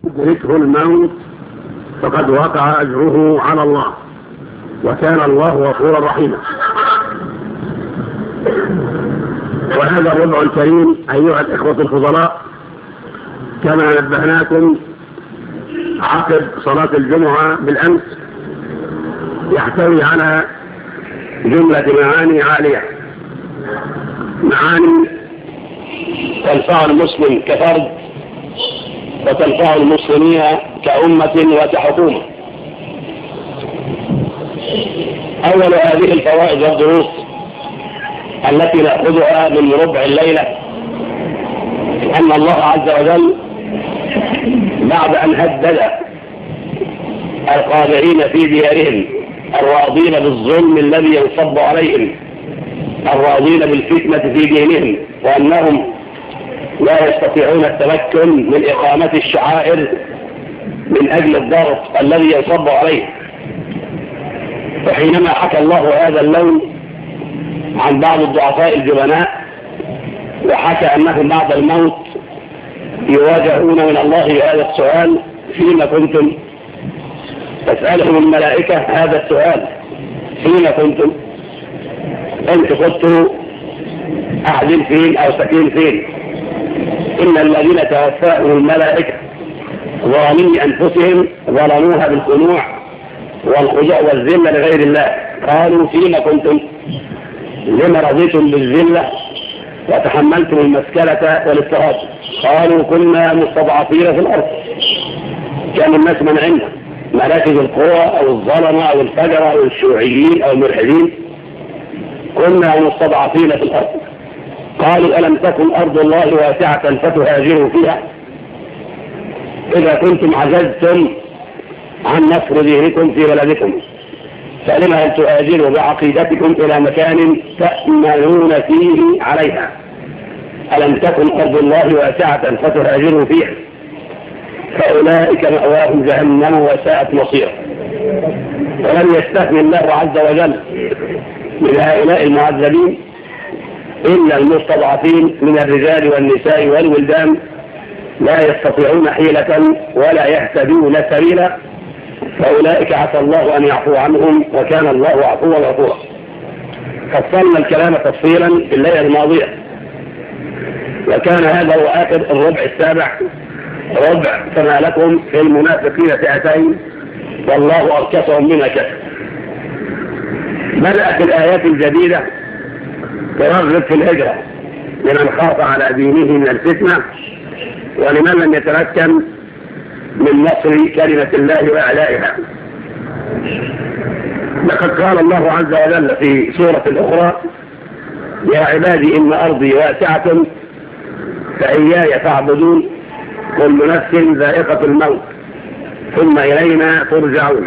يدركه الموت فقد وقع أجره على الله، وكان الله غفورا رحيما. وهذا الربع الكريم أيها الإخوة الفضلاء كما نبهناكم عقب صلاة الجمعة بالأمس يحتوي على جملة معاني عالية، معاني تنفع المسلم كفرد وتنفع المسلمين كأمة وكحكومة. أول هذه الفوائد والدروس التي نأخذها من ربع الليلة أن الله عز وجل بعد أن هدد القادرين في ديارهم الراضين بالظلم الذي ينصب عليهم الراضين بالفتنة في دينهم وأنهم لا يستطيعون التمكن من إقامة الشعائر من أجل الضغط الذي ينصب عليه. وحينما حكى الله هذا اللون عن بعض الضعفاء الجبناء وحكى أنهم بعد الموت يواجهون من الله هذا السؤال: فيما كنتم؟ تسألهم الملائكة هذا السؤال: فيما كنتم؟ أنت كنتوا قاعدين فين أو ساكنين فين؟ إن الذين توفاهم الملائكة ظالمي أنفسهم ظلموها بالخنوع والخضوع والذلة لغير الله. قالوا: فيما كنتم؟ لما رضيتم بالذلة وتحملتم المسكنة والاضطهاد؟ قالوا: كنا مستضعفين في الأرض. كان الناس منعنا مراكز القوى أو الظلمة أو الفجرة أو الشيوعيين أو الملحدين، كنا مستضعفين في الأرض. قالوا: ألم تكن أرض الله واسعة فتهاجروا فيها؟ إذا كنتم عجزتم عن نصر دينكم في بلدكم فلما أن تهاجروا بعقيدتكم إلى مكان تأمنون فيه عليها؟ ألم تكن أرض الله واسعة فتهاجروا فيها؟ فأولئك مأواهم جهنم وساءت مصيرا. ولم يستثني الله عز وجل من هؤلاء المعذبين إلا المستضعفين من الرجال والنساء والولدان لا يستطيعون حيلة ولا يهتدون سبيلا، فأولئك عسى الله أن يعفو عنهم وكان الله عفوا غفورا. فصلنا الكلام تفصيلا في الليلة الماضية، وكان هذا هو آخر الربع السابع، ربع فما لكم في المنافقين فئتين والله أركسهم بما كسبوا. بدأت الآيات الجديدة ترغب في الهجرة لمن خاف على دينه من الفتنة ولمن لم يتمكن من نصر كلمة الله وإعلائها. لقد قال الله عز وجل في سورة أخرى: يا عبادي إن أرضي واسعة فإياي فاعبدون كل نفس ذائقة الموت ثم إلينا ترجعون.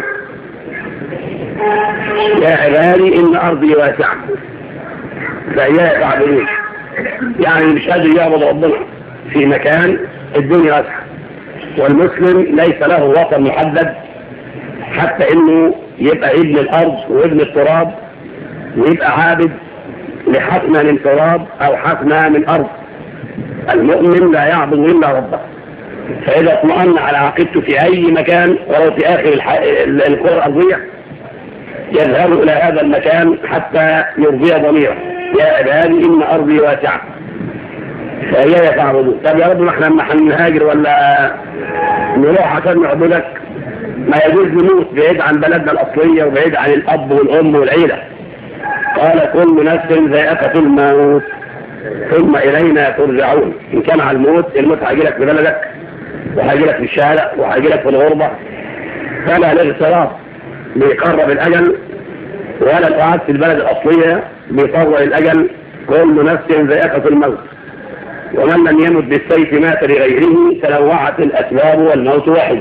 يا عبادي إن أرضي واسعة فإياي فاعبدون، يعني مش قادر يعبد ربنا في مكان الدنيا واسعة، والمسلم ليس له وطن محدد حتى انه يبقى ابن الارض وابن التراب ويبقى عابد لحسنة من تراب او حسنة من ارض. المؤمن لا يعبد الا ربه، فاذا اطمأن على عقيدته في اي مكان ولو في اخر الكرة الارضية يذهب الى هذا المكان حتى يرضي ضميره. يا عبادي ان ارضي واسعة فإياي فاعبدون. طب يا رب ما احنا لما هنهاجر ولا نروح عشان نعبدك ما يجوز نموت بعيد عن بلدنا الأصلية وبعيد عن الأب والأم والعيلة. قال: كل نفس ذائقة الموت ثم إلينا ترجعون. إن كان على الموت هيجيلك في بلدك وهيجيلك في الشارع وهيجيلك في الغربة، فلا الاغتراب بيقرب الأجل ولا القعاد في البلد الأصلية بيطول الأجل. كل نفس ذائقة الموت ومن لم يمت بالسيف مات لغيره، تنوعت الأسباب والموت واحد.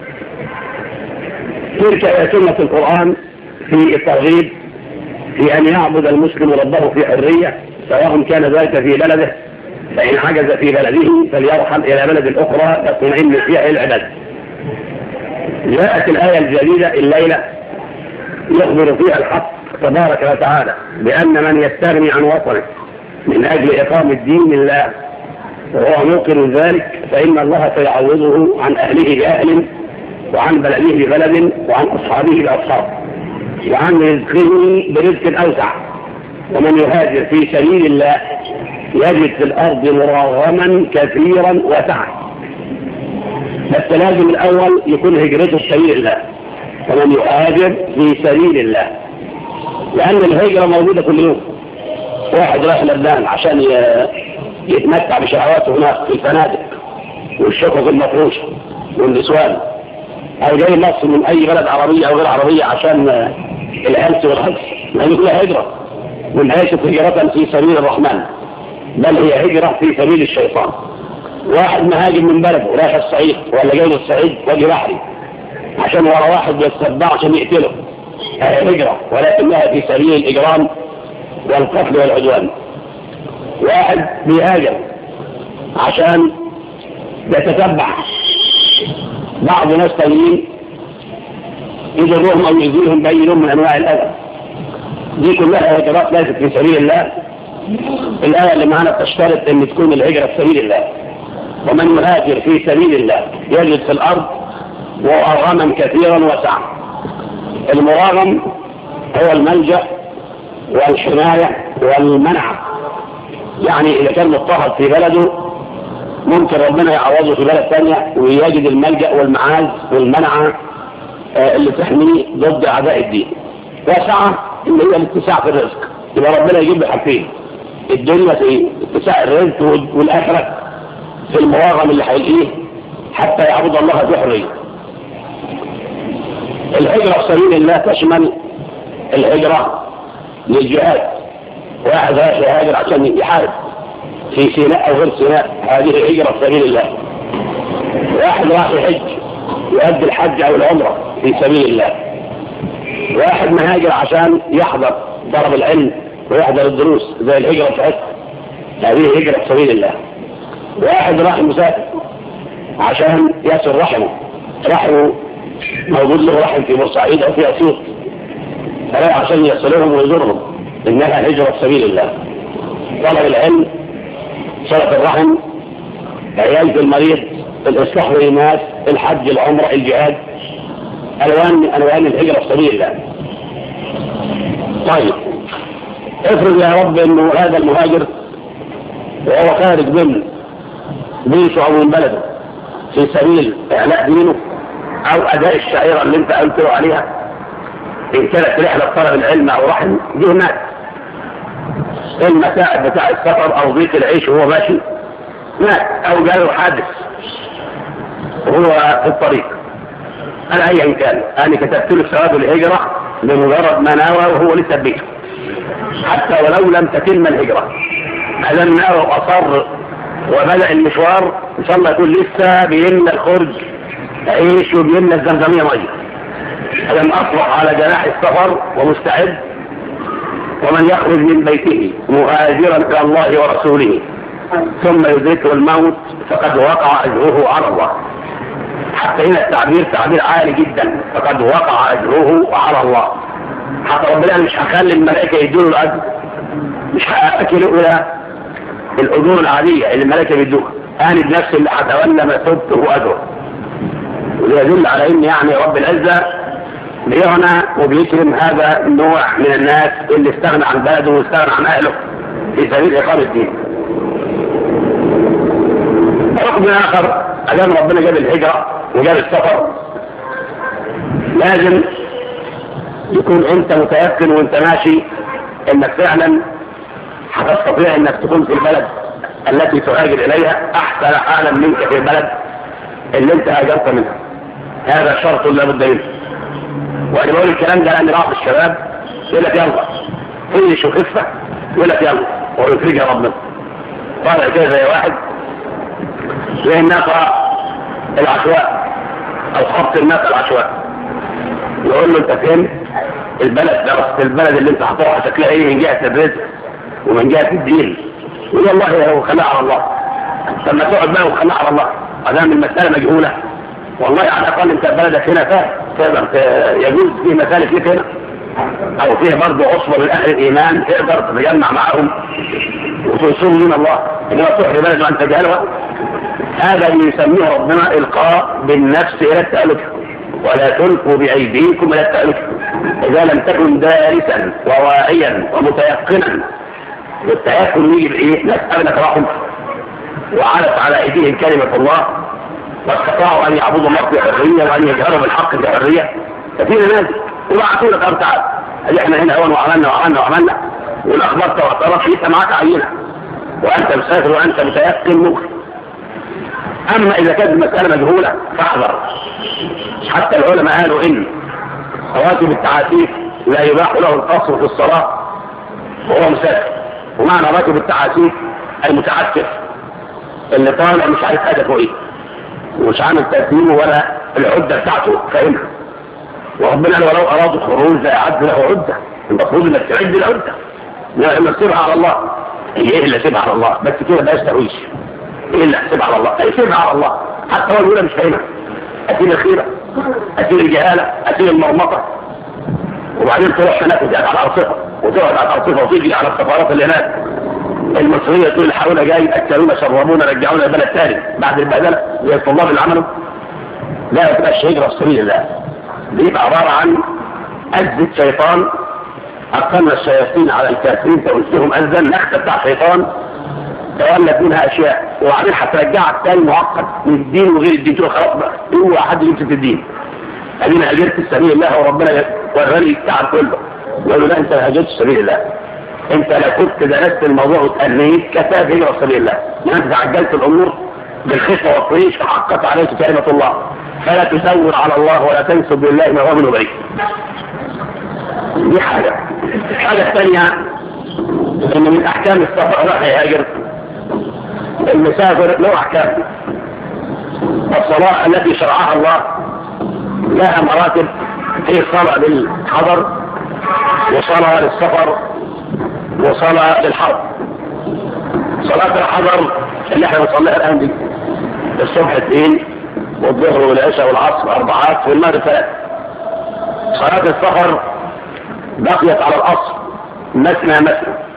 تلك هي سنة القرآن في الترغيب في أن يعبد المسلم ربه في حرية، سواء كان ذلك في بلده فإن حجز في بلده فليرحل إلى بلد أخرى تطمئن فيها العبادة. جاءت الآية الجديدة الليلة يخبر فيها الحق تبارك وتعالى بأن من يستغني عن وطنه من أجل إقامة دين الله وهو موقن ذلك فإن الله سيعوضه عن أهله بأهل، وعن بلده ببلد، وعن أصحابه بأصحاب، وعن رزقه برزق أوسع. ومن يهاجر في سبيل الله يجد في الأرض مراغما كثيرا وسعا. بس لازم الأول يكون هجرته في سبيل الله. ومن يهاجر في سبيل الله، لأن الهجرة موجودة كل يوم. واحد رايح لبنان عشان يتمتع بشهواته هناك في الفنادق والشقق المفروشة والنسوان، أو جاي مصر من أي بلد عربية أو غير عربية عشان الهلس والهلس، هذه كلها هجرة، وليست هجرة في سبيل الرحمن، بل هي هجرة في سبيل الشيطان. واحد مهاجم من بلده رايح الصعيد ولا جاي للصعيد وجه بحري عشان ورا واحد بيتبعه عشان يقتله، هي هجرة ولكنها في سبيل الإجرام والقتل والعدوان. واحد بيهاجر عشان يتتبع بعض ناس تانيين يضرهم أو يؤذيهم بأي نوع من أنواع الأذى، دي كلها هجرات ليست في سبيل الله. الآية اللي معنا بتشترط أن تكون الهجرة في سبيل الله. ومن يهاجر في سبيل الله يجد في الأرض مراغما كثيرا وسعا. المراغم هو الملجأ والحماية والمنع، يعني إذا كان مضطهد في بلده ممكن ربنا يعوضه في بلد ثانية ويجد الملجأ والمعاز والمنع اللي تحميه ضد أعداء الدين. وسعة اللي هي الاتساع في الرزق، يبقى ربنا يجيب حاجتين، الدنيا في اتساع الرزق والآخرة في المراغم اللي هيلاقيه حتى يعبد الله بحرية. الهجرة في سبيل الله تشمل الهجرة للجهاد. واحد رايح يهاجر عشان يحارب في سيناء أو غير سيناء، هذه هجرة في سبيل الله. واحد رايح يحج يؤدي الحج أو العمرة في سبيل الله. واحد مهاجر عشان يحضر طلب العلم ويحضر الدروس زي الهجرة في حج، هذه هجرة في سبيل الله. واحد راح مسافر عشان يصل رحمه موجود له رحم في بورسعيد أو في أسيوط، رايح عشان يصلهم ويزورهم، إنها هجرة في سبيل الله. طلب العلم، صلة الرحم، عيادة المريض، الإصلاح للناس، الحج، العمرة، الجهاد، ألوان من ألوان الهجرة في سبيل الله. طيب افرض يا رب إنه هذا المهاجر وهو خارج من بيته أو من بلده في سبيل إعلاء دينه أو أداء الشعيرة اللي أنت قلت له عليها، إن كانت رحلة طلب العلم أو رحم، جه مات. المتاع بتاع السفر أو ضيق العيش وهو ماشي مات، أو جاله حادث وهو في الطريق، أنا أيا كان أنا كتبت له ثواب الهجرة بمجرد ما ناوى وهو لسه بيته، حتى ولو لم تتم الهجرة. هذا ناوى وأصر وبدأ المشوار إن شاء الله يكون لسه بيملى الخرج عيش وبيملى الزمزمية مية، هذا أصبح على جناح السفر ومستعد. ومن يخرج من بيته مهاجرا إلى الله ورسوله ثم يدركه الموت فقد وقع أجره على الله. حتى هنا التعبير تعبير عالي جدا، فقد وقع أجره على الله. حتى ربنا مش هخلي الملائكة يدوا له الأجر، مش هأكلوا إلى الأجور العادية اللي الملائكة بيدوها، أنا بنفسي اللي هتولى مسؤولته أجره. وده يدل على إن يعني رب العزة بيغنى وبيكرم هذا النوع من الناس اللي استغنى عن بلده واستغنى عن أهله في سبيل إقامة الدين. حكم آخر، أدام ربنا جاب الهجرة وجاب السفر، لازم يكون أنت متيقن وأنت ماشي إنك فعلا هتستطيع إنك تكون في البلد التي تهاجر إليها أحسن حالا منك في البلد اللي أنت هاجرت منها. هذا شرط لا بد منه. وأنا بقول الكلام ده لأن بعض الشباب يقول لك يلا فيش وخفة، يقول لك يلا ويفرجها ربنا. طالع كده زي واحد زي الناقة العشواء أو خبط الناقة العشواء، يقول له أنت فين؟ البلد ده، بس البلد اللي أنت هتروحها شكلها إيه من جهة الرزق ومن جهة الدين. يقول والله هو خلاه على الله. لما تقعد بقى وخلاه على الله أدام المسألة مجهولة، والله على الأقل أنت بلدك هنا فاهم تقدر يجوز فيه مسالك لك هنا، او فيه برضه عصبه من اهل الايمان تقدر تتجمع معهم وتنصروا من الله، انما تروح لبلد وانت جهلها، هذا اللي يسميه ربنا القاء بالنفس الى التألف. ولا تلقوا بايديكم الى التألف. اذا لم تكن دارسا وواعيا ومتيقنا، والتيقن يجي بايه؟ نسألك رحمه وعلت على ايديهم كلمه الله واستطاعوا ان يعبدوا الله بحريه وان يجهروا بالحق بحريه. ففينا ناس وبعثوا لك ارتعاد، قال احنا هنا اول وعملنا والاخبار تواترت، انت معاك عينه وانت مسافر وانت متيقن ممكن. اما اذا كانت المساله مجهوله فاحذر. حتى العلماء قالوا ان رواتب التعاسيف لا يباح له القصر في الصلاه وهو مسافر. ومعنى راتب التعاسيف المتعسف اللي طالع مش عارف هدفه ايه ومش عامل ترتيبه ولا العده بتاعته فاهمها. وربنا قال ولو ارادوا الخروج لاعد له عده. المفروض انك تعد العده، انك تسيبها على الله. ايه اللي سيبها على الله؟ بس كده بلاش تهويش. ايه اللي سيبها على الله؟ ايه سيبها على الله؟ حتى هو الاولى مش فاهمها. اسيب الخيره، اسيب الجهاله، اسيب المرمطه، وبعدين تروح هناك وتقعد على الارصفه وتقعد على الارصفه وتيجي على السفارات اللي هناك المصريه تقول حاولنا جاي اكلونا شربونا رجعونا البلد تاني بعد البهدله زي الطلاب اللي عملوا. لا ما تبقاش هجره في سبيل الله، بيبقى عباره عن أزة شيطان أقلنا الشياطين على الكافرين فأنسهم أزا نخته بتاع شيطان تولد منها أشياء وبعدين هترجعك تاني معقد من الدين وغير الدين. تقول خلاص بقى هو حد يمسك الدين. أنا هجرت في سبيل الله وربنا وراني التعب كله. يقول لا أنت ما هجرتش في سبيل الله، أنت لو كنت درست الموضوع وتأنيت كفاك هجرة في سبيل الله. يعني أنت تعجلت الأمور بالخفة والطريش فحقت عليك كلمة الله. فلا تسور على الله ولا تنسب لله ما هو منه بريء. دي حاجة. الحاجة الثانية ان من احكام السفر راح يهاجر المسافر له احكام. الصلاة التي شرعها الله لها مراتب، هي صلاة للحضر وصلاة للسفر وصلاة للحرب. صلاة الحضر اللي احنا بنصليها الان دي الصبح 2 والظهر والعشاء والعصر 4 والمغرب 3. صلاة السفر بقيت على الاصل مثنى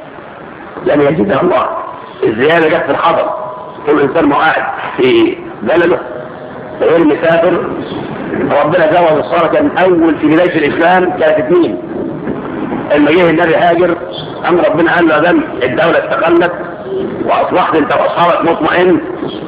لم يجدها الله. الزيادة جت في الحضر، كل انسان ما قاعد في بلده غير مسافر. ربنا زود الصلاة كان اول في بداية الاسلام كانت 2. لما جه النبي هاجر ام ربنا قال له ادم الدولة استقلت واصبحت انت واصحابك مطمئن،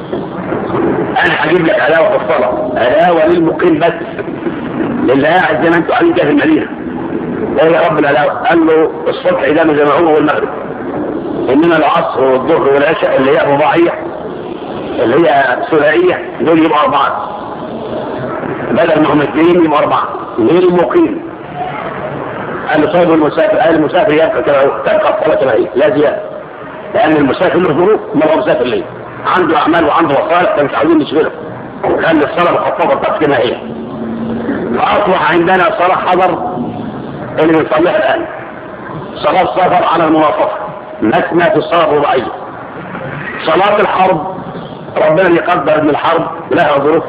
انا هجيب لك علاوة في الصلاة، علاوة للمقيم بس، للي قاعد زي ما انتوا قاعدين كده في المدينة. ايه يا رب العلاوة؟ قال له الصبح اذا ما جمعوه والمغرب، انما العصر والظهر والعشاء اللي هي رباعية اللي هي ثنائية دول يبقوا 4 بدل ما هم 2 يبقوا 4 للمقيم. قال له طيب المسافر؟ قال المسافر يبقى كما هو تبقى الصلاة كما هي لا زيادة، لأن المسافر له ظروف ما هو مسافر ليه، عنده أعمال وعنده وصالح فمش عاوزين نشغله، وخلي الصلاة مخففة بتاعت كما هي. فأصبح عندنا صلاة حضر اللي بنصليها الآن صلاة سفر على المناصفة مثنى في الصلاة الرباعية. صلاة الحرب ربنا يقدر ان الحرب لها ظروف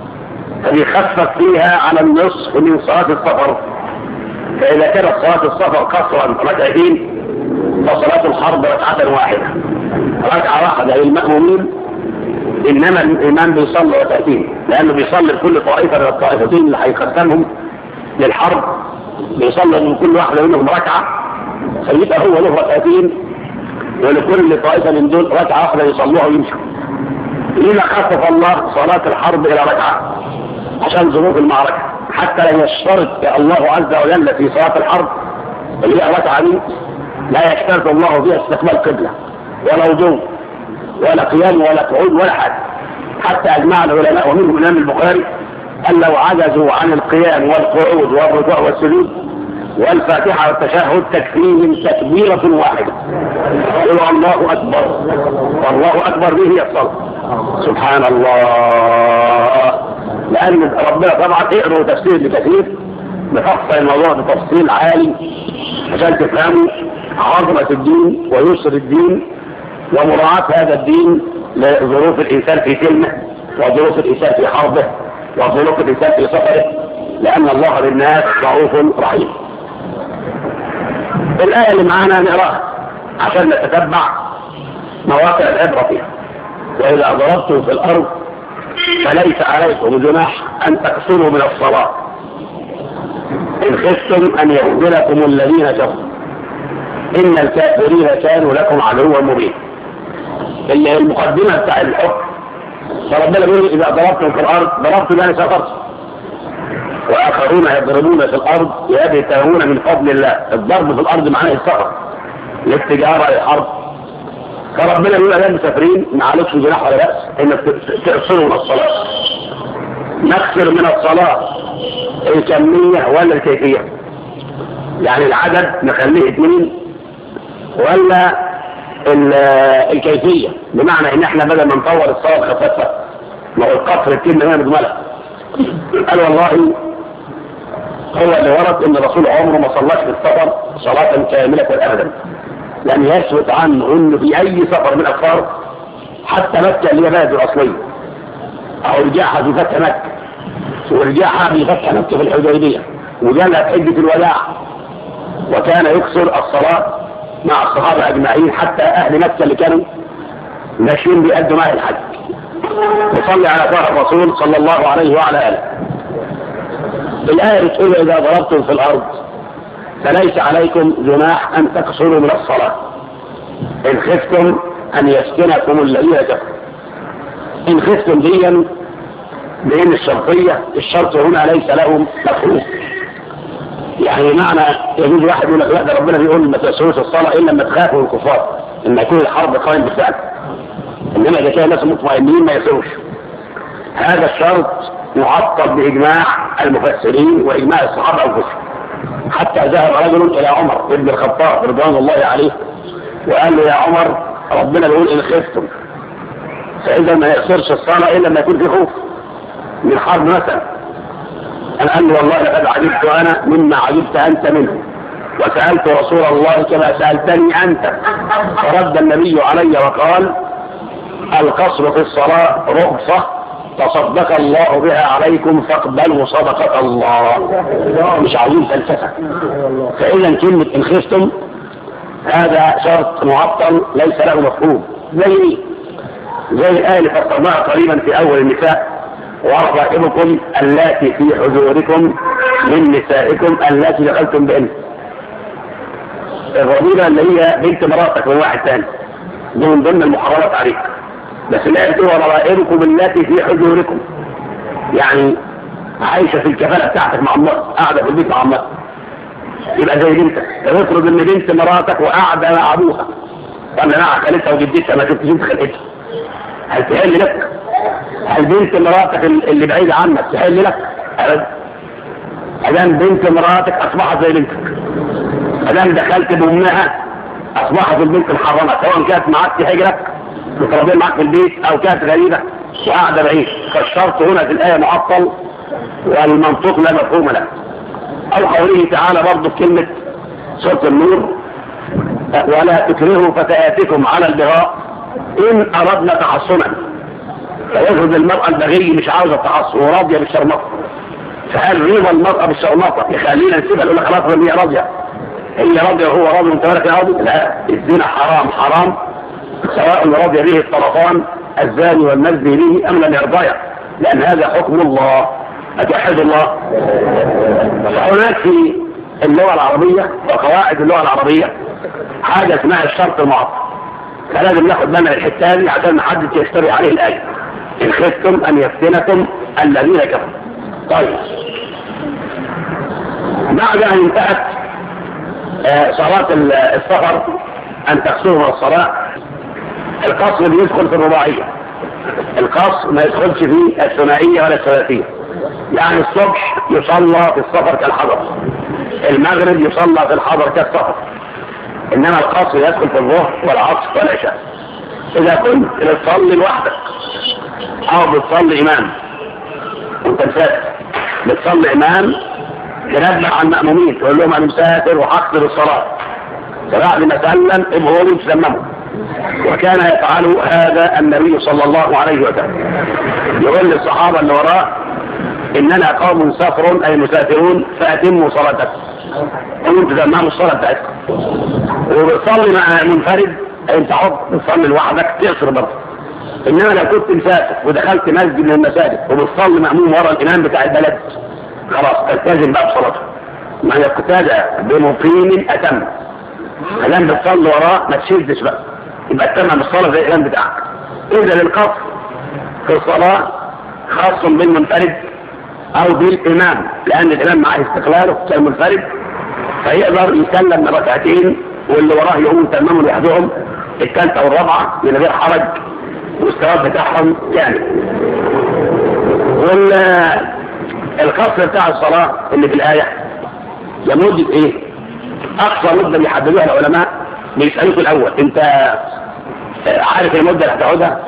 فبيخفف فيها على النصف من صلاة السفر. فإذا كانت صلاة السفر قصرا 2 فصلاة الحرب 1 واحدة، 1 واحدة للمأمومين. إنما الإمام بيصلي 2 لأنه بيصلي لكل طائفة من الطائفتين اللي هيقدمهم للحرب، بيصلي من كل واحدة منهم ركعة، فيبقى هو له 2 ولكل طائفة من دول 1 واحدة يصلوها ويمشوا. لما خفف الله صلاة الحرب إلى 1 عشان ظروف المعركة، حتى لا يشترط الله عز وجل في صلاة الحرب اللي هي 1 دي لا يشترط الله فيها استقبال قبلة ولا وضوء ولا قيام ولا قعود ولا حاجة. حتى أجمع العلماء ومنهم الإمام البخاري أن لو عجزوا عن القيام والقعود والركوع والسجود والفاتحة والتشهد تكفيهم تكبيرة واحدة، قولوا الله أكبر، والله أكبر به هي الصلاة. سبحان الله. لأن ربنا طبعا اقروا تفسير لكثير بفصل الموضوع بتفصيل عالي عشان تفهموا عظمة الدين ويسر الدين ومراعاة هذا الدين لظروف الإنسان في سلمه وظروف الإنسان في حربه وظروف الإنسان في سفره، لأن الله بالناس رؤوف رحيم. الآية اللي معانا نقراها عشان نتتبع مواقع العبرة فيها. وإذا ضربتم في الأرض فليس عليكم جناح أن تقصروا من الصلاة إن خفتم أن يخذلكم الذين كفروا إن الكافرين كانوا لكم عدوا مبين. المقدمة بتاع الحكم فربنا بيقول إذا ضربتم في الأرض ضربتم يعني سافرتم وآخرون يضربون في الأرض يبتغون من فضل الله. الضرب في الأرض معناه السفر للتجارة للحرب. فربنا بيقول أيام مسافرين ما عليكش جناح ولا بأس إنك تقصروا من الصلاة. نقصر من الصلاة الكمية ولا الكيفية؟ يعني العدد نخليه 2 ولا الكيفية؟ بمعنى ان احنا بدل ما نطور الصلاة خفافة ما هو القصر الكلمة هنا مجملة. قال والله هو اللي ورد ان الرسول عمره ما صلاش في السفر صلاة كاملة ابدا، لم يثبت عنه انه في اي سفر من الافكار حتى مكة اللي هي بلده الاصلية او رجاعها في فتح مكة ورجاعها في فتح مكة في الحديبية وجالها في حجة الوداع، وكان يكسر الصلاة مع الصحابة أجمعين حتى أهل مكة اللي كانوا ماشيين بيأدوا معه الحج. وصلي على طه الرسول صلى الله عليه وعلى آله. الآية بتقول إذا ضربتم في الأرض فليس عليكم جناح أن تقصروا من الصلاة إن خفتم أن يفتنكم الذين كفروا. إن خفتم ديا بإن الشرطية الشرط هنا ليس لهم مفهوم. يعني معنى يجوز واحد يقول لك لا ده ربنا بيقول ما تأسروش الصلاة إلا لما تخافوا الكفار إن يكون الحرب قائم بالفعل، إنما إذا كان الناس مطمئنين ما يسروش. هذا الشرط معطل بإجماع المفسرين وإجماع الصحابة أنفسهم. حتى ذهب رجل إلى عمر بن الخطاب رضوان الله عليه وقال له يا عمر ربنا بيقول إن خفتم، فإذا ما يأسرش الصلاة إلا لما يكون في خوف من حرب مثلا. أنا قال له والله لقد عجبت أنا مما عجبت أنت منه وسألت رسول الله كما سألتني أنت، فرد النبي علي وقال القصر في الصلاة رخصة تصدق الله بها عليكم فاقبلوا صدقة الله، مش عاوزين فلسفة. فإذا كلمة إن خفتم هذا شرط معطل ليس له مفهوم. زي الآية اللي فسرناها قريبا في أول النساء وربائبكم اللاتي في حجوركم من نسائكم اللاتي دخلتم بهن. الربيبة اللي هي بنت مراتك من واحد ثاني دي من ضمن المحرمات عليك، بس الآية بتقول وربائبكم اللاتي في حجوركم يعني عايشة في الكفالة بتاعتك مع الله، قاعدة في البيت مع الله، يبقى زي بنتك. افرض ان بنت مراتك وقاعدة مع ابوها ولا مع خالتها وجدتها ما شفتش انت خالتها، هل تحل لك؟ هل بنت مراتك اللي بعيدة عنك تحل لك؟ أدام بنت مراتك أصبحت زي بنتك، أدام دخلت بأمها أصبحت البنت محرمة سواء كانت معك في حجرك متربية معك في البيت أو كانت غريبة وقاعدة بعيد. فالشرط هنا في الآية معطل والمنطوق لا مفهوم له. أو قوله تعالى برضه في كلمة سورة النور ولا تكرهوا فتياتكم على البغاء إن أردنا تحصنا. فيجوز المرأة البغي مش عاوزة التحصن وراضية بالشرمطة، فهل رضا المرأة بالشرمطة يخلينا نسيبها نقول لك خلاص هي راضية، هي راضية وهو راضي وانت مالك يا راضي؟ لا، الزنا حرام سواء رضي به الطرفان الزاني والمزني به أم لم يرضيه، لأن هذا حكم الله. أتوحد الله. فهناك في اللغة العربية وقواعد اللغة العربية حاجة اسمها الشرط المعطل، فلازم ناخد بالنا من الحتة دي عشان محدش يشتري عليه الآية إن خفتم أن يفتنكم الذين كفروا. طيب بعد أن انتهت صلاة السفر أن تقصروا من الصلاة، القصر بيدخل في الرباعية. القصر ما يدخلش في الثنائية ولا الثلاثية. يعني الصبح يصلى في السفر كالحضر، المغرب يصلى في الحضر كالسفر، إنما القصر يدخل في الظهر والعصر والعشاء. إذا كنت بتصلي لوحدك أو بتصلي إمام وأنت مسافر، بتصلي إمام تنبه على المأمومين تقول لهم أنا مسافر وهقصر الصلاة، فبعد ما سلم ابهروا تسمموا. وكان يفعل هذا النبي صلى الله عليه وسلم، يقول للصحابة اللي وراه إننا قوم سافر أي مسافرون فأتموا صلاتكم، وانتم تماموا الصلاة بتاعتكم. وبتصلي مع منفرد انت حط تصلي لوحدك تقصر برضه. انما لو كنت مسافر ودخلت مسجد من المساجد وبتصلي مأموم ورا الامام بتاع البلد خلاص تلتزم بقى بصلاته. ما يقتدى بمقيم اتم. الان بتصلي وراه ما تشدش بقى يبقى تمام الصلاه زي الامام بتاعك. اذا للقصر في الصلاه خاص بالمنفرد او بالامام لان الامام معه استقلاله كالمنفرد فيقدر يسلم من ركعتين واللي وراه يقوم تماموا لوحدهم الثالثه والرابعه من غير حرج والثواب بتاعهم كامل. والقصر بتاع الصلاه اللي في الايه لمده ايه؟ اقصى مده بيحددوها العلماء بيسالوك الاول انت عارف المده اللي هتقعدها؟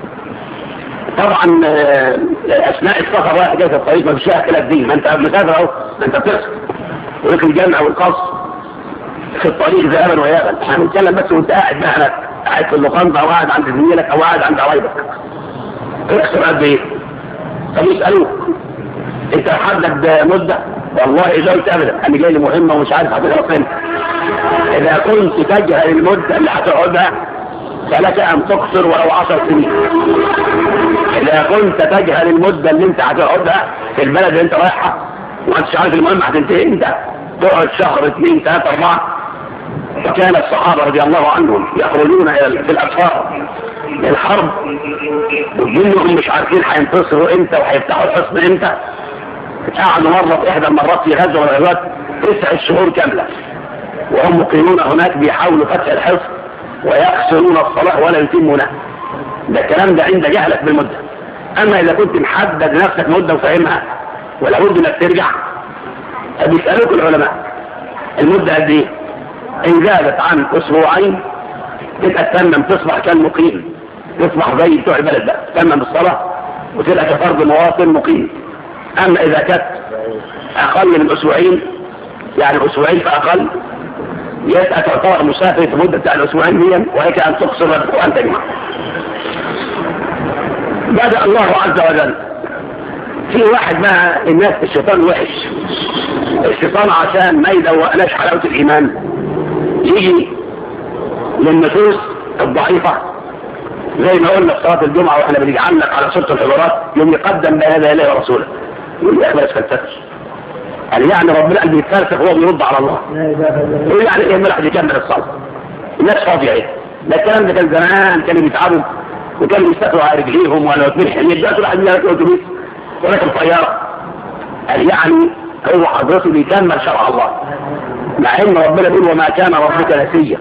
طبعا اثناء السفر رايح جاي في الطريق ما فيش فيها خلاف دين. ما انت مسافر اهو ما انت بتسافر ولك الجمع والقصر في الطريق ذهابا وايابا. احنا بنتكلم بس وانت قاعد معنا قاعد في اللوكاندا او قاعد عند زميلك او قاعد عند قرايبك تقصر قد ايه؟ طب يسالوك انت محدد مده؟ والله اذا قلت ابدا انا جاي لي مهمه ومش عارف هتقعد فين. اذا كنت تجهل المده اللي هتقعدها فلك ان تقصر ولو 10 سنين. اذا كنت تجهل المده اللي انت هتقعدها في البلد اللي انت رايحها وانت عارف المهمه هتنتهي امتى تقعد شهر 2 3 4. وكان الصحابه رضي الله عنهم يخرجون في الاسفار للحرب ومنهم مش عارفين هينتصروا امتى وهيفتحوا الحصن امتى. قعدوا مره في احدى المرات في غزوه من الغزوات 9 شهور كامله وهم مقيمون هناك بيحاولوا فتح الحصن ويكسرون الصلاه ولا يتمونها. ده الكلام ده عند جهلك بالمده. اما اذا كنت محدد لنفسك مده وفاهمها ولا بد انك ترجع بيسالوك العلماء المده قد ايه؟ ان زادت عن اسبوعين تبقى تتمم تصبح كالمقيم تصبح زي بتوع البلد بقى تتمم الصلاه وتبقى كفرد مواطن مقيم. اما اذا كانت اقل من اسبوعين يعني اسبوعين فاقل يبقى تعتبر مسافر في المده بتاع الاسبوعين دي وهيك ان تقصر وان تجمع. بدأ الله عز وجل في واحد مع الناس الشيطان وحش. الشيطان عشان ما يدوقناش حلاوه الايمان يجي للنفوس الضعيفه زي ما قلنا في صلاه الجمعه واحنا بنجعلك على سوره الحجرات يوم يقدم بين يدي الله ورسوله يقول لي اخبار تفلسفش. قال يعني ربنا قال بيتفلسف وهو بيرد على الله. يقول يعني ايه الملح يكمل الصلاه؟ الناس فاضيه ايه؟ ده الكلام ده كان زمان كانوا بيتعبوا وكانوا بيستفروا على رجليهم ولا تملح يبدأوا واحد يركب اتوبيس وركب طياره. قال يعني هو حضرته بيكمل شرع الله مع ان ربنا بيقول وما كان ربك نسيا.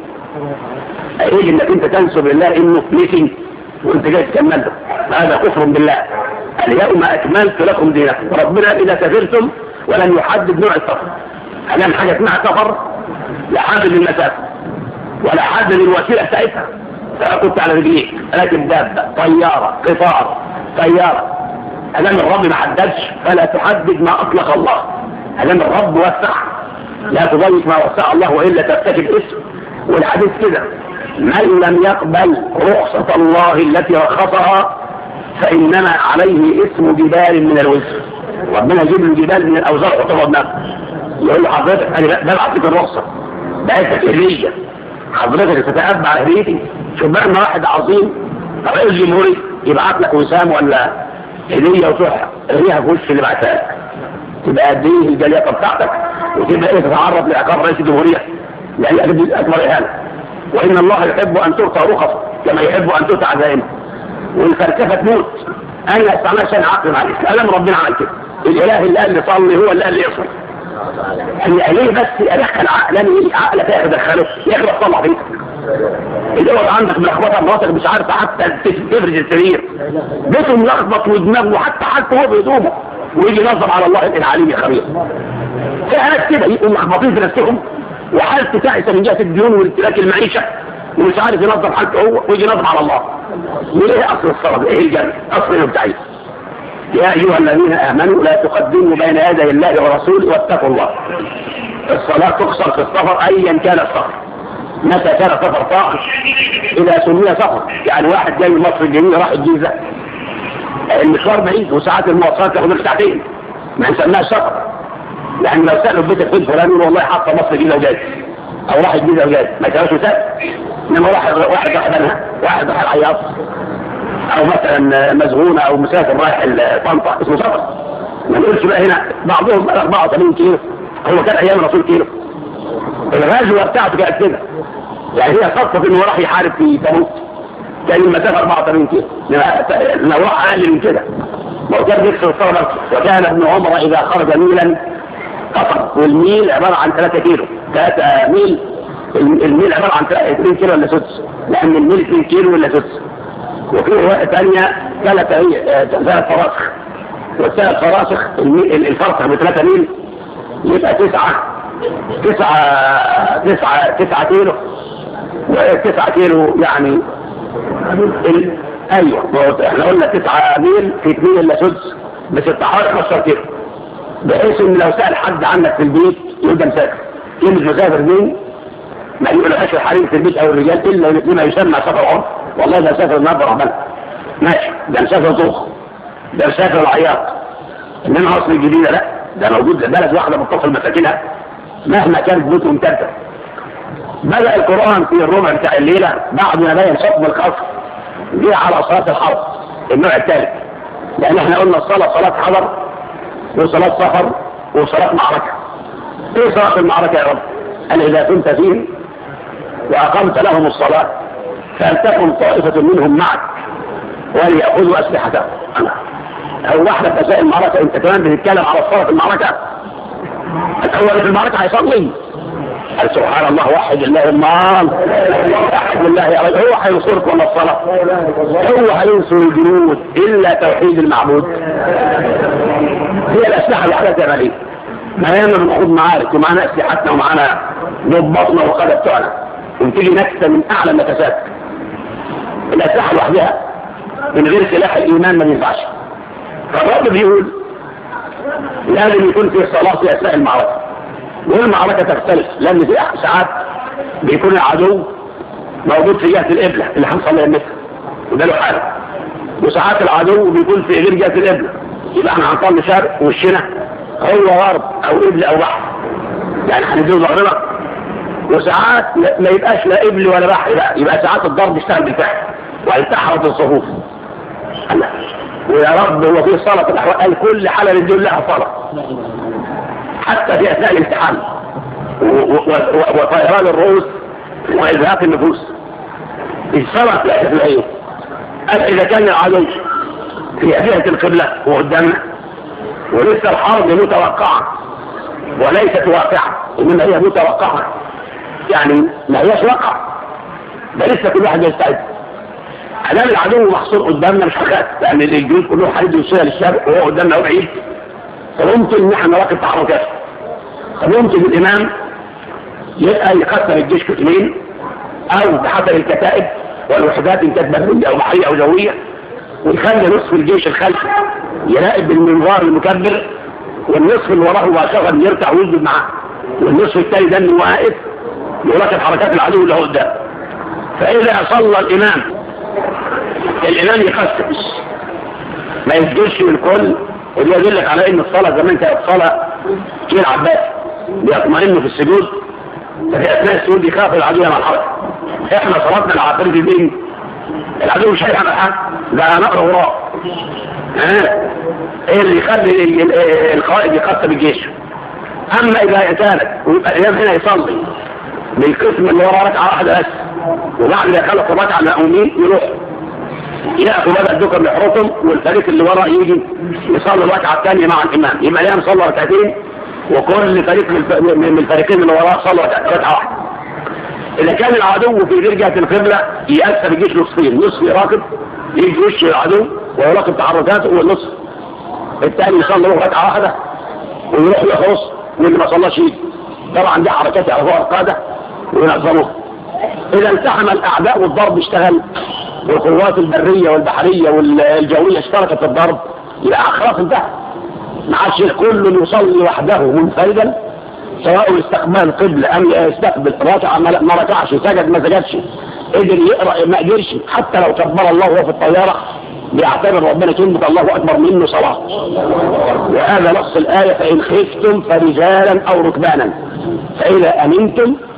ايه انك انت تنسب لله انه نسي وانت جاي تكمل له؟ هذا كفر بالله. اليوم اكملت لكم دينكم. ربنا اذا سافرتم ولن يحدد نوع السفر. الان حاجه اسمها سفر لا حدد المسافه ولا حدد الوسيله بتاعتها. كنت على رجليك راكب دابه طياره قطار طياره. الان الرب ما حددش فلا تحدد ما اطلق الله. الان الرب وسع لا تضيق ما وسع الله والا ترتكب اسم. والحديث كده من لم يقبل رخصه الله التي رخصها فانما عليه اسم جبال من الوزر. ربنا يجيب له جبال من الاوزار وحطها دماغه يقول له حضرتك انا ببعت الرخصه بقيت هديه حضرتك تتأبع هديتي. شوف بقى ان واحد عظيم رئيس جمهوري يبعت لك وسام ولا هديه وتروح ارميها في وش اللي بعتها لك تبقى قد ايه الجليقه بتاعتك وتبقى ايه تتعرض لعقاب رئيس الجمهوريه يعني اكبر اهانه. وان الله يحب ان ترفع رخصه كما يحب ان تؤتى عزائمه. والفلسفه تموت. انا استعمل عشان عقل مع الاسلام ربنا عمل كده. الاله اللي قال لي صلي هو اللي قال لي اصلي. يعني ليه بس ادخل عقلاني عقلك يدخله يخلق طلع فيك يقعد عندك ملخبطه مراتك مش عارفه حتى تفرج السرير بيته ملخبط ودماغه حتى هو بيدوبه ويجي ينظم على الله العليم الخبير. في ناس كده يبقوا ملخبطين في نفسهم وحالته تعيسه من جهه الديون والامتلاك المعيشه ومش عارف ينظم حالته هو ويجي ينظم على الله. وايه اصل الصلاه؟ ايه الجنه؟ اصل الابتعاد. يا ايها الذين امنوا لا تقدموا بين يدي الله ورسوله واتقوا الله. الصلاه تقصر في السفر ايا كان السفر. متى كان سفر طائر اذا سمي سفر يعني واحد جاي من مصر الجميله راح الجيزه المشوار بعيد وساعات المواصلات تاخد لك ساعتين ما نسميهاش سفر. يعني لو سالوا بيت الفيل فلان يقول والله حاطه مصر الجيزه وجاي او راح الجيزه وجاي ما كانش مسافر، انما واحد راح بنها، واحد راح العياط، او مثلا مسجونه او مسافر رايح طنطا اسمه سفر. ما نقولش بقى هنا بعضهم بقى 84 كيلو، هو كان ايام الرسول كيلو. الغزوه بتاعته كانت كده، يعني هي خطه انه راح يحارب في تبوك كان المسافه 84 كيلو، لو راح اقل من كده ما هو كان بيكسر الصلاه. وكان ابن عمر اذا خرج ميلا قطر، والميل عباره عن 3 كيلو، 3 ميل، الميل عباره عن 2 كيلو ولا سدس، لان الميل 2 كيلو ولا سدس. وفي روايه ثانيه 3 فراسخ، والثلاث فراسخ الفرسخ ب3 ميل يبقى 9 كيلو، و9 كيلو يعني ايوه احنا قلنا 9 ميل في 2 الا سدس ب 16 كيلو، بحيث ان لو سأل حد عنك في البيت يقول ده مسافر. كلمة مسافر دي ما يقولهاش الحريم في البيت او الرجال الا لما يسمى سفر عمر. والله ده مسافر النهارده ربنا ماشي، ده مسافر طوخ، ده مسافر العياط. انما اصل الجديده لا، ده موجود بلد واحده متصل مساكنها مهما كانت بيوت ممتده. بدأ القرآن في الربع بتاع الليله بعد ما بين صدم القصر جه على صلاه الحرب النوع الثالث، لان احنا قلنا الصلاه صلاه حضر وصلاه سفر وصلاه معركه. ايه صلاه المعركه يا رب؟ قال اذا كنت فيهم واقمت لهم الصلاه فلتكن طائفه منهم معك وليأخذوا اسلحتهم. او واحده في مسائل المعركه انت كمان بتتكلم على الصلاه في المعركه. الاول في المعركه هيصلي، قال سبحان الله وحد الله المال وحد الله يا رب. هو هينصرك ولا الصلاه؟ هو هينصر الجنود الا توحيد المعبود. هي الاسلحه اللي احنا تعمل ما ياما بنخوض معارك ومعنا اسلحتنا ومعنا ضباطنا وقاده بتوعنا ونتيجي نكسه من اعلى النكسات. الاسلحه لوحدها من غير سلاح الايمان ما ينفعش. فالرب بيقول لازم يكون في صلاه في اثناء المعركه، والمعركه تختلف لان في ساعات بيكون العدو موجود في جهه القبله اللي هنصلي المتر وده له حاله، وساعات العدو بيكون في غير جهه القبله يبقى احنا هنصلي شرق وشنا هو غرب او قبل او بحر، يعني هنديه ظهرنا. وساعات ما يبقاش لا قبل ولا بحر، يبقى ساعات الضرب يشتغل بالفعل ويتحرك الصفوف. ويا رب هو في صلاه الاحوال قال كل حاله للدول لها صلاه، حتى في اثناء الامتحان وطيران الرؤوس وازهاق النفوس الصلاه لا تفلحيه. قال اذا كان العدو في جهه القبله وقدامنا ولسه الحرب متوقعه وليست واقعه، انما هي متوقعه يعني ما هيش واقع، ده لسه كل واحد يستعد. ادام العدو محصور قدامنا مش هنخاف لان الجنود كلهم هيدوا يوصلوا للشرق وهو قدامنا هو بعيد، فممكن ان احنا نراقب تحركاته. فممكن الامام يبقى يقسم الجيش قسمين او بحسب الكتائب والوحدات ان كانت بريه او بحريه او جويه، ويخلي نصف الجيش الخلفي يراقب بالمنظار المكبر، والنصف اللي وراه مباشره يركع ويسجد معاه، والنصف الثاني ده انه واقف يراقب حركات العدو اللي هو قدام. فاذا صلى الامام يقسم ما يسجدش الكل، ودي يدلك على ان الصلاه زمان كانت صلاه كيل عباس بيطمئنوا في السجود، ففي اثناء السجود يخاف العدو مع الحركه. احنا صلاتنا العقيده في الدين العدو مش هيفهم حاجه، ده نقر وراء. ايه اللي يخلي القائد يقسم الجيش؟ اما اذا كانت ويبقى الامام هنا يصلي بالقسم اللي ورا ركعه واحده بس، وبعد ما يخلص الركعه المأمومين يروح ياخذ بدل الدكر يحرسهم، والفريق اللي ورا يجي يصلي الركعه الثانيه مع الامام، يبقى الامام صلى ركعتين وكل فريق من الفريقين اللي وراه صلى ركعه واحده. اذا كان العدو في غير جهه القبله يقسم الجيش نصفين، نصف يراقب يجي وش العدو ويراقب تحركاته، والنصف الثاني يصلي له ركعه واحده ويروح يخلص، واللي ما صلاش يجي. طبعا دي حركات يعرفوها القاده وينظموها. اذا التحم الاعداء والضرب اشتغل والقوات البريه والبحريه والجويه اشتركت في الضرب، يبقى خلاص انتهى. ما عادش كل يصلي وحده منفردا سواء استقبال قبل ام يستقبل، ركع ما ركعش، سجد ما سجدش، قدر يقرا ما قدرش، حتى لو كبر الله وهو في الطياره بيعتبر ربنا كلمه الله اكبر منه صلاه. وهذا نص الايه: فان خفتم فرجالا او ركبانا فاذا امنتم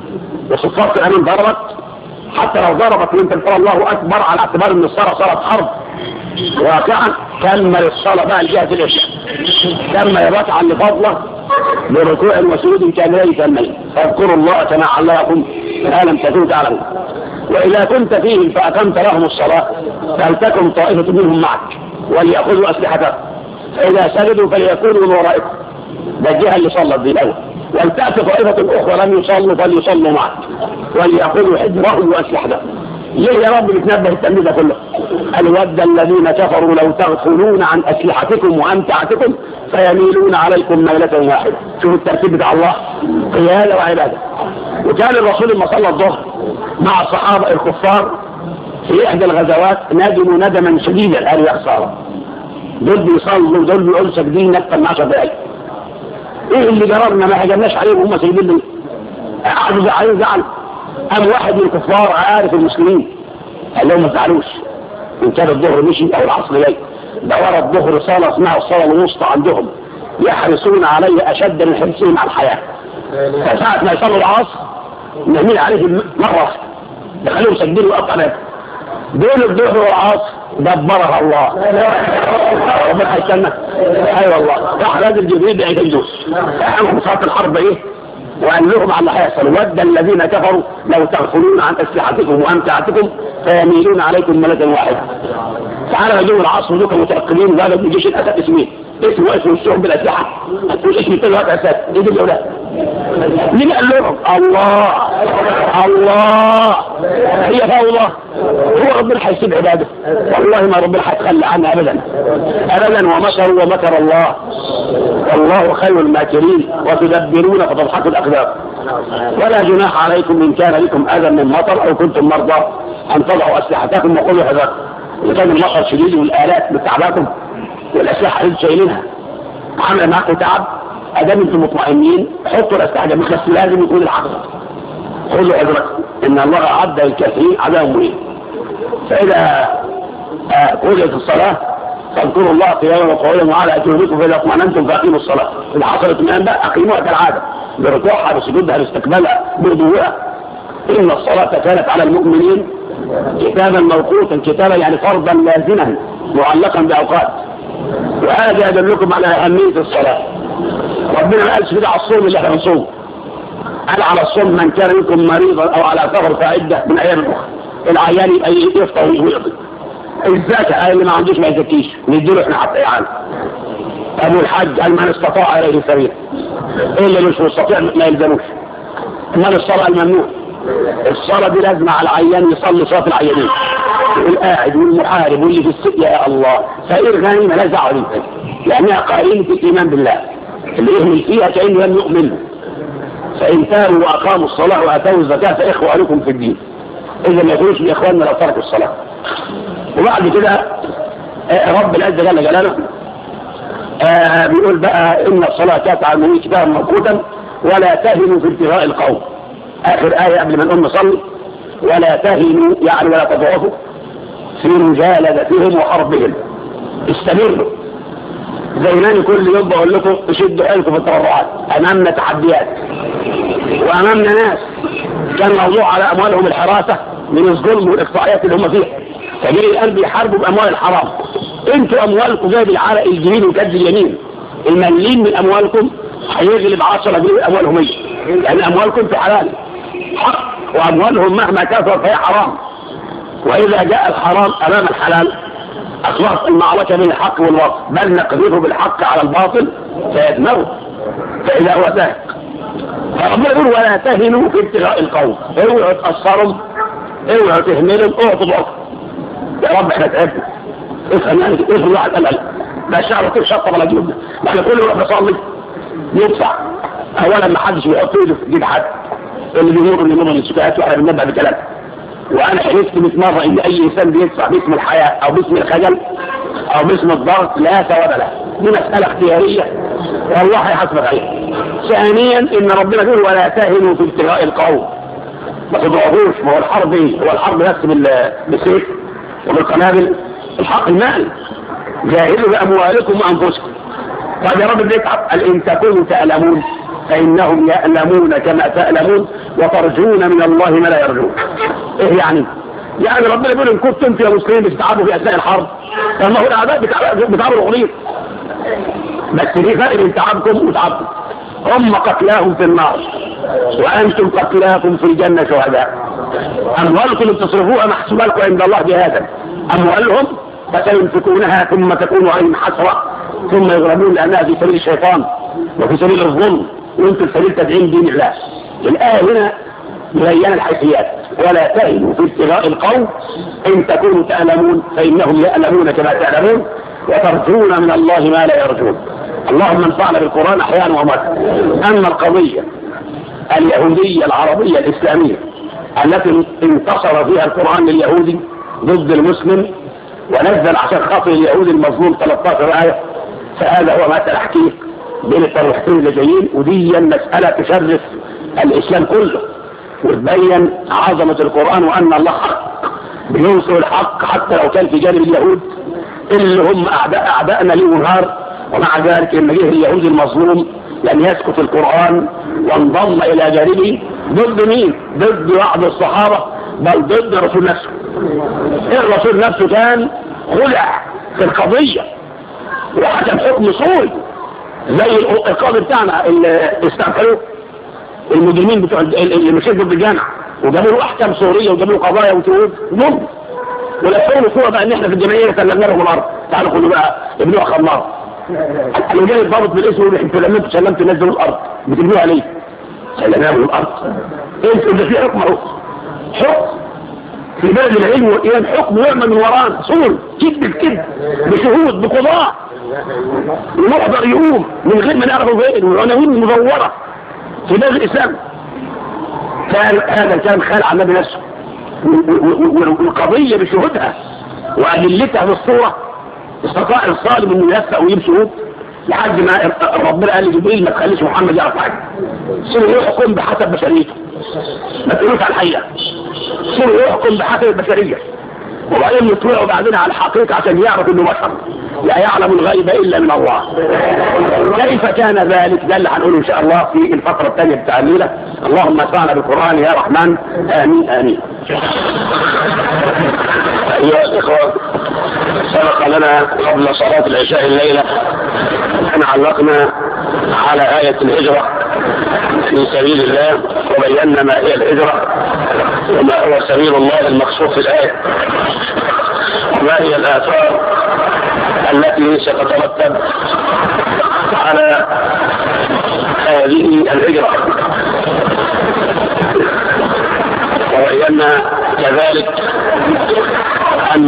وصفات الامين ضربت، حتى لو ضربت وانت بتقول الله اكبر على اعتبار ان الصلاه صلاه حرب واقعا، كمل الصلاه بقى لجهه العشاء، كمل ركعه لفضله بركوع وسجود كاملين كاملين، فاذكروا الله كما علمكم ما لم تكونوا تعلمون. واذا كنت فيهم فاقمت لهم الصلاه فلتكن طائفه منهم معك وليأخذوا اسلحتهم، فاذا سجدوا فليكونوا من ورائكم، ده الجهه اللي صلت دي الاول، ولتأتي طائفة أخرى لم يصلوا فليصلوا معك وليأخذوا حذرهم وأسلحتهم. ليه يا رب بتنبه التنبيه ده كله؟ قال ود الذين كفروا لو تغفلون عن أسلحتكم وأمتعتكم فيميلون عليكم ميلة واحدة. شوف الترتيب بتاع الله، قيادة وعبادة. وكان الرسول لما صلى الظهر مع الصحابة الكفار في إحدى الغزوات ندموا ندما شديدا، قالوا يا خسارة دول بيصلوا دول بيقولوا ساجدين نكتب مع 10 دقايق، ايه اللي جربنا ما هجمناش عليهم هم سايبين لي، قعدوا زعلوا زعل. قام واحد من الكفار عارف المسلمين قال لهم ما تزعلوش، ان كان الظهر مشي او العصر جاي، ده ورا الظهر صلاه اسمها الصلاه الوسطى عندهم يحرصون علي اشد من حرصهم على الحياه، فساعه ما يصلوا العصر نعمل عليهم مره نخليهم سجلوا وقطع دول الظهر والعصر دبرها الله. ربنا هيستنى. اي والله راح راجل جبريل بيعيدوه احنا صلاه الحرب ايه وقال لهم على اللي هيحصل ود الذين كفروا لو تغفلون عن اسلحتكم وامتعتكم فيميلون عليكم ملة واحدة. تعالى يجوا العصر ودول مترقبين وقالوا ابن جيش الاسد اسمين اسمه الشعب بالاسلحه هتقول اسم كل واحد اسد ايه دي الاولاد مين قال لهم؟ الله هي فوضى. هو ربنا هيسيب عباده والله ما ربنا هيتخلى عنها ابدا ومكروا ومكر الله والله خير الماكرين وتدبرون فتضحكوا الاقدام. ولا جناح عليكم ان كان لكم اذى من مطر او كنتم مرضى ان تضعوا اسلحتكم وقولوا حذركم. اذا كان المطر شديد والالات متعباكم والاسلحه اللي شايلينها عامله معاكم تعب، ادام انتم مطمئنين حطوا الاسلحه جنبكم، بس لازم يكون الحق خذوا حذركم ان الله اعد للكافرين عذاب مهين. فاذا قضيت الصلاه فاذكروا الله قياما وقعودا وعلى جنوبكم فاذا اطمأننتم فاقيموا الصلاه. اذا حصلت اطمئنان بقى اقيموها كالعاده بركوعها بسجودها باستقبالها بهدوءها. ان الصلاه كانت على المؤمنين كتابا موقوتا، كتابا يعني فرضا لازما معلقا باوقات. وهذا يدلكم على اهميه الصلاه. ربنا ما قالش كده على الصوم اللي احنا بنصوم، قال على الصوم من كان منكم مريضا او على سفر فعده من ايام اخرى. العيان يبقى يفطر ويقضي. الزكاه اللي ما عندوش ما يزكيش نديله احنا حتى يعني. ابو الحج قال من استطاع اليه سبيلا، ايه اللي مش مستطيع ما يلزموش. امال الصلاه الممنوع، الصلاه دي لازم على العيان يصلي صلاه العيانين والقاعد والمحارب واللي في السجن يا الله فقير غني ما لا دعوه لانها قائمه الايمان بالله اللي يهمل فيها كانه لم يؤمن. فان تابوا واقاموا الصلاه واتوا الزكاه فاخوانكم في الدين. اذا ما يقولوش لاخواننا لو تركوا الصلاه. وبعد كده رب العزه جل جلاله بيقول بقى ان الصلاه كانت على المؤمنين كتابا موقوتا ولا تهنوا في ابتغاء القوم. اخر ايه قبل ما نقول نصلي ولا تهنوا يعني ولا تضعفوا في مجالدتهم وحربهم. استمروا زي ما كل يوم بقول لكم تشدوا حيلكم في التبرعات. امامنا تحديات وامامنا ناس كان موضوع على اموالهم الحراسه من الظلم والاقطاعيات اللي هم فيها، فجاي الان بيحاربوا باموال الحرام. انتوا اموالكم زي بالعرق الجميل وكد اليمين، المليين من اموالكم هيغلب 10 جنيه اموالهم هي، يعني اموالكم في حلال حق واموالهم مهما كثر فهي حرام. واذا جاء الحرام امام الحلال اصبحت المعركه بين الحق والباطل، بل نقذفه بالحق على الباطل فيدمره فاذا هو زاهق. فربنا يقول ولا تهنوا في ابتغاء القوم، اوعوا تاثروا اوعوا تهملوا اوعوا تضعفوا. يا رب احنا تعبنا افهم يعني افهم الواحد قال لا الشعب تشطب على جيوبنا، احنا كل يوم نصلي يدفع. اولا ما حدش بيحط ايده في جيب حد، اللي بيمر من السكات واحنا بنبدا بكلام. وانا حلفت 100 مره ان اي انسان بيدفع باسم الحياه او باسم الخجل او باسم الضغط لا ثواب له، دي مساله اختياريه والله هيحاسبك عليها. ثانيا ان ربنا يقول ولا تهنوا في ابتغاء القوم، ما تضربوش. ما هو الحرب ايه؟ هو الحرب بس بالسيف وبالقنابل؟ الحق المال جاهدوا باموالكم وانفسكم. طيب يا رب بيتعب قال ان تكونوا تألمون فانهم يألمون كما تألمون وترجون من الله ما لا يرجون. ايه يعني؟ يعني ربنا بيقول ان كنتم انتم يا مسلمين بتتعبوا في اثناء الحرب، فما هو الاعداء بتعبوا الغليظ، بس في فرق بين تعبكم وتعبكم. هم قتلاهم في النار وانتم قتلاكم في الجنه شهداء. اموالكم اللي بتصرفوها محسوبه لكم عند الله بهذا، اموالهم فسينفقونها ثم تكون عليهم حسره ثم يغرمون لانها في سبيل الشيطان وفي سبيل الظلم، وانتم في سبيل تدعيم دين الله. الايه هنا مبينه الحيثيات. ولا تهنوا في ابتغاء القوم ان تكونوا تعلمون فانهم يعلمون كما تعلمون وترجون من الله ما لا يرجون. اللهم انفعنا بالقرآن احيانا ومتى. اما القضية اليهودية العربية الاسلامية التي انتصر فيها القرآن لليهودي ضد المسلم ونزل عشان خاطر اليهودي المظلوم 13 آية، فهذا هو مسألة حقيقة بين الترحيل اللي جايين، ودي مسألة تشرف الاسلام كله وتبين عظمة القرآن وان الله حق بينصر الحق حتى لو كان في جانب اليهود اللي هم اعداءنا ليه ونهار. ومع ذلك لما جه اليهودي المظلوم لم يسكت القرآن وانضم الى جانبه. ضد مين؟ ضد بعض الصحابة، بل ضد الرسول نفسه. الرسول نفسه كان خلع في القضية وحكم حكم صوري زي القاضي بتاعنا اللي استعملوه المجرمين بتوع اللي مشيت ضد الجامع وجابوا له احكام صورية وجابوا له قضايا وتعود ضد، ولفوا صورة بقى ان احنا في الجمعية سلمنا لهم الارض، تعالوا خلوا بقى ابنوها خمار. اللي جاي الضابط بالاسم يقول انتوا لما انتوا سلمتوا نزلوا الارض بتبنوها ليه؟ سلمناها الارض. انتوا اللي في حكم اهو، حكم في بلد العلم والايمان، حكم يعمل من ورانا صور كذب كده بشهود بقضاء المحضر يقوم من غير ما نعرفه فين والعناوين مزوره في بلد الاسلام. كان هذا كان خال عن النبي نفسه والقضيه بشهودها وادلتها في الصوره. استطاع الظالم انه يدفع ويجيب شهود لحد ما ربنا قال لجبريل ما تخليش محمد يعرف حاجه، سيره يحكم بحسب بشريته ما تقولوش على الحقيقه، سيره يحكم بحسب البشريه وبعدين يطلعوا بعدين على الحقيقه عشان يعرف انه بشر لا يعلم الغيب الا من الله. كيف كان ذلك؟ ده اللي هنقوله ان شاء الله في الفتره الثانيه بتاع الليله. اللهم انفعنا بالقران يا رحمن امين امين. ايها الاخوه، سبق لنا قبل صلاة العشاء الليلة أن علقنا على آية الهجرة في سبيل الله وبينا ما هي الهجرة وما هو سبيل الله المقصود في الآية وما هي الآثار التي ستترتب على هذه الهجرة. وبينا كذلك أن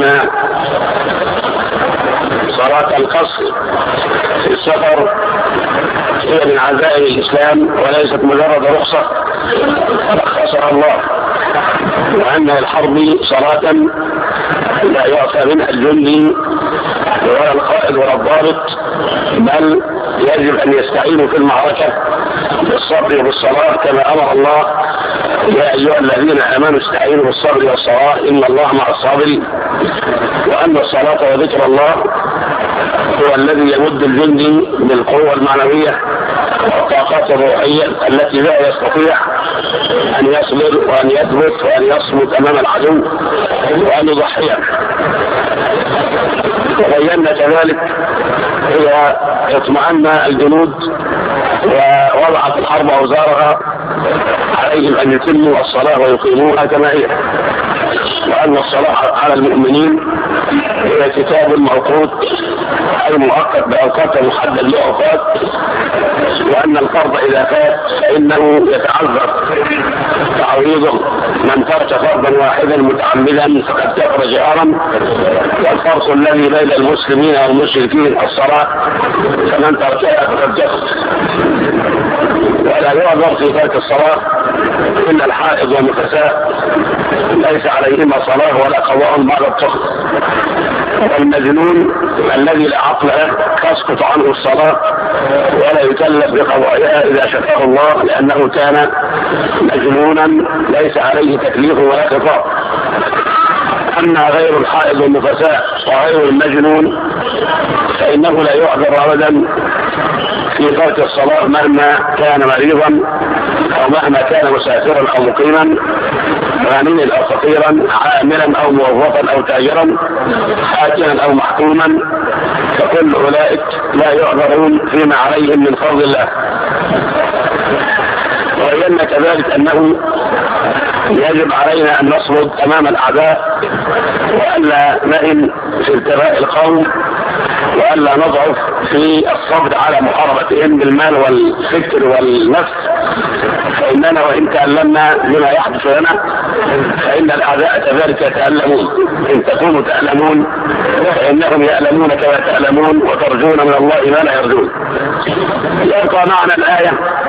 صلاة القصر في السفر هي من عزائم الإسلام وليست مجرد رخصة رخصها الله، وأن الحرب صلاة لا يعفى منها الجندي ولا القائد ولا الضابط، بل يجب أن يستعينوا في المعركة بالصبر وبالصلاة كما أمر الله يا أيها الذين آمنوا استعينوا بالصبر والصلاة إن الله مع الصابرين. وأن الصلاة وذكر الله هو الذي يمد الجندي بالقوة المعنوية والطاقات الروحية التي لا يستطيع أن يصبر وأن يثبت وأن يصمت أمام العدو وأن يضحي. وبينا كذلك إذا اطمأن الجنود ووضعت الحرب أوزارها عليهم أن يتموا الصلاة ويقيموها كما هي، وأن الصلاة على المؤمنين هي كتاب موقوت أي مؤقت بأوقات محدد لأوقات، وأن الفرض إذا فات فإنه يتعذر تعويضه. من ترك فرضا واحدا متعمدا فقد كفر جهارا، والفرق الذي بين المسلمين والمشركين الصلاة، فمن تركها فقد كفر. ولا يعذر في ترك الصلاة إلا الحائض والنفساء ليس عليهما صلاة ولا قضاء بعد الطهر. والمجنون الذي لا عقل له تسقط عنه الصلاة ولا يكلف بقضائها إذا شفاه الله، لأنه كان مجنونا ليس عليه تكليف ولا خطاب. أما غير الحائض والنفساء وغير المجنون فإنه لا يعذر أبدا في ترك الصلاة مهما كان مريضا أو مهما كان مسافرا أو مقيما، غنيا أو فقيرا، عاملا أو موظفا أو تاجرا، حاكما أو محكوما، فكل أولئك لا يعذرون فيما عليهم من فضل الله. وبينا كذلك أنه يجب علينا أن نصمد أمام الأعداء، وألا نئن في التباء القوم، وألا نضعف في الصبر على محاربتهم بالمال والفكر والنفس، فإننا وإن تألمنا لما يحدث لنا فإن الأعداء كذلك يتألمون. إن تكونوا تألمون فإنهم يألمون كما تألمون، وترجون من الله ما لا يرجون. يبقى معنا الآية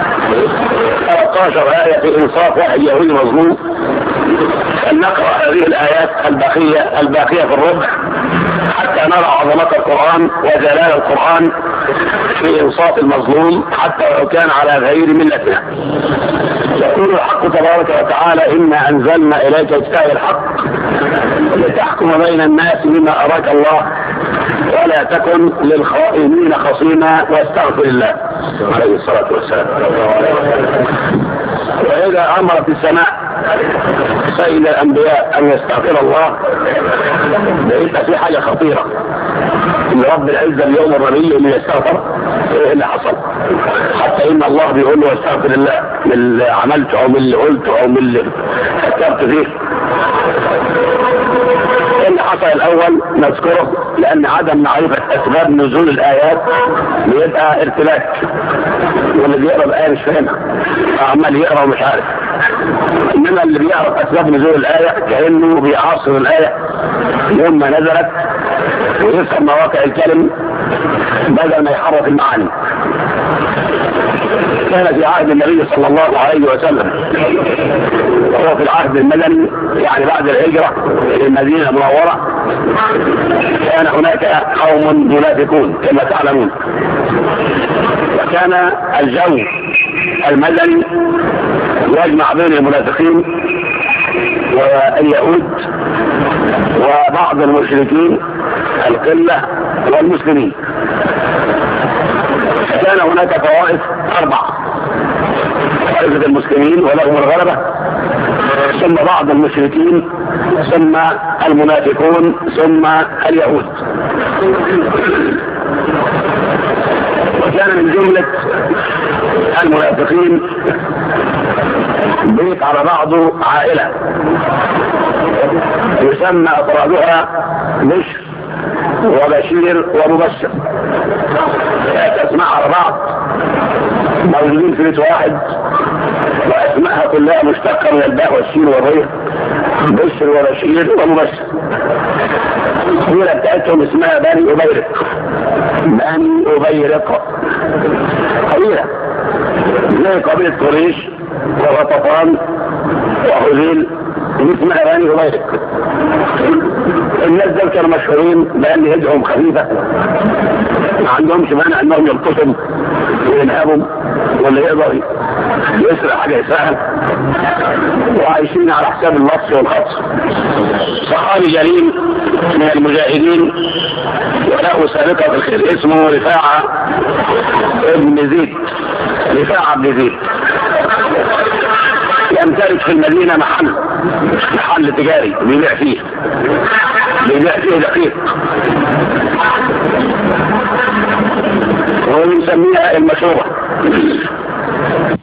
13 آية في إنصاف واحد يهودي مظلوم، أن نقرأ هذه الآيات الباقية في الربع حتى نرى عظمة القرآن وجلال القرآن في إنصاف المظلوم حتى لو كان على غير ملتنا. يقول الحق تبارك وتعالى: إنا أنزلنا إليك كتاب الحق لتحكم بين الناس بما أراك الله ولا تكن للخائنين خصيما واستغفر الله عليه الصلاة والسلام. وإذا أمرت السماء سيد الأنبياء أن يستغفر الله لقيت في حاجة خطيرة، إن رب العزة اليوم الربيع اللي يستغفر إيه اللي حصل؟ حتى إن الله بيقول له استغفر الله من اللي عملته أو من اللي قلته أو من اللي فكرت فيه. اللي حصل الأول نذكره، لأن عدم معرفة أسباب نزول الآيات بيبقى ارتباك، واللي بيقرأ الآية مش فاهمها، عمال يقرأ ومش عارف. إنما اللي بيعرف أسباب نزول الآية كأنه بيعاصر الآية يوم ما نزلت ويفهم مواقع الكلم بدل ما يحرف المعاني. كان في عهد النبي صلى الله عليه وسلم وهو في العهد المدني، يعني بعد الهجرة إلى المدينة المنورة، كان هناك قوم منافقون كما تعلمون، وكان الجو المدني يجمع بين المنافقين واليهود وبعض المشركين القلة والمسلمين. كان هناك طوائف 4: طائفة المسلمين ولهم الغلبة، ثم بعض المشركين، ثم المنافقون، ثم اليهود. وكان من جملة المنافقين بيت على بعضه عائلة يسمى أفرادها بشر وبشير ومبشر، اسماء على بعض موجودين في بيت واحد، واسماءها كلها مشتقة من الباء والسين والري، بشر وبشير ومبشر. القبيلة بتاعتهم اسمها بني أبيرق. بني أبيرق قبيلة زي قبيلة قريش وغطفان وحذيل، اسمها بني أبيرق. الناس دول كانوا مشهورين بأن يدهم خفيفة، ما عندهمش مانع انهم يلقطهم وينهبهم، واللي يقدر يسرق حاجة يسرقها، وعايشين على حساب اللص والخطف. صحابي جليل من المجاهدين وله سابقة في الخير اسمه رفاعة ابن زيد، رفاعة بن زيد، يمتلك في المدينة محل تجاري بيبيع فيه دقيق، ويسميها المشورة.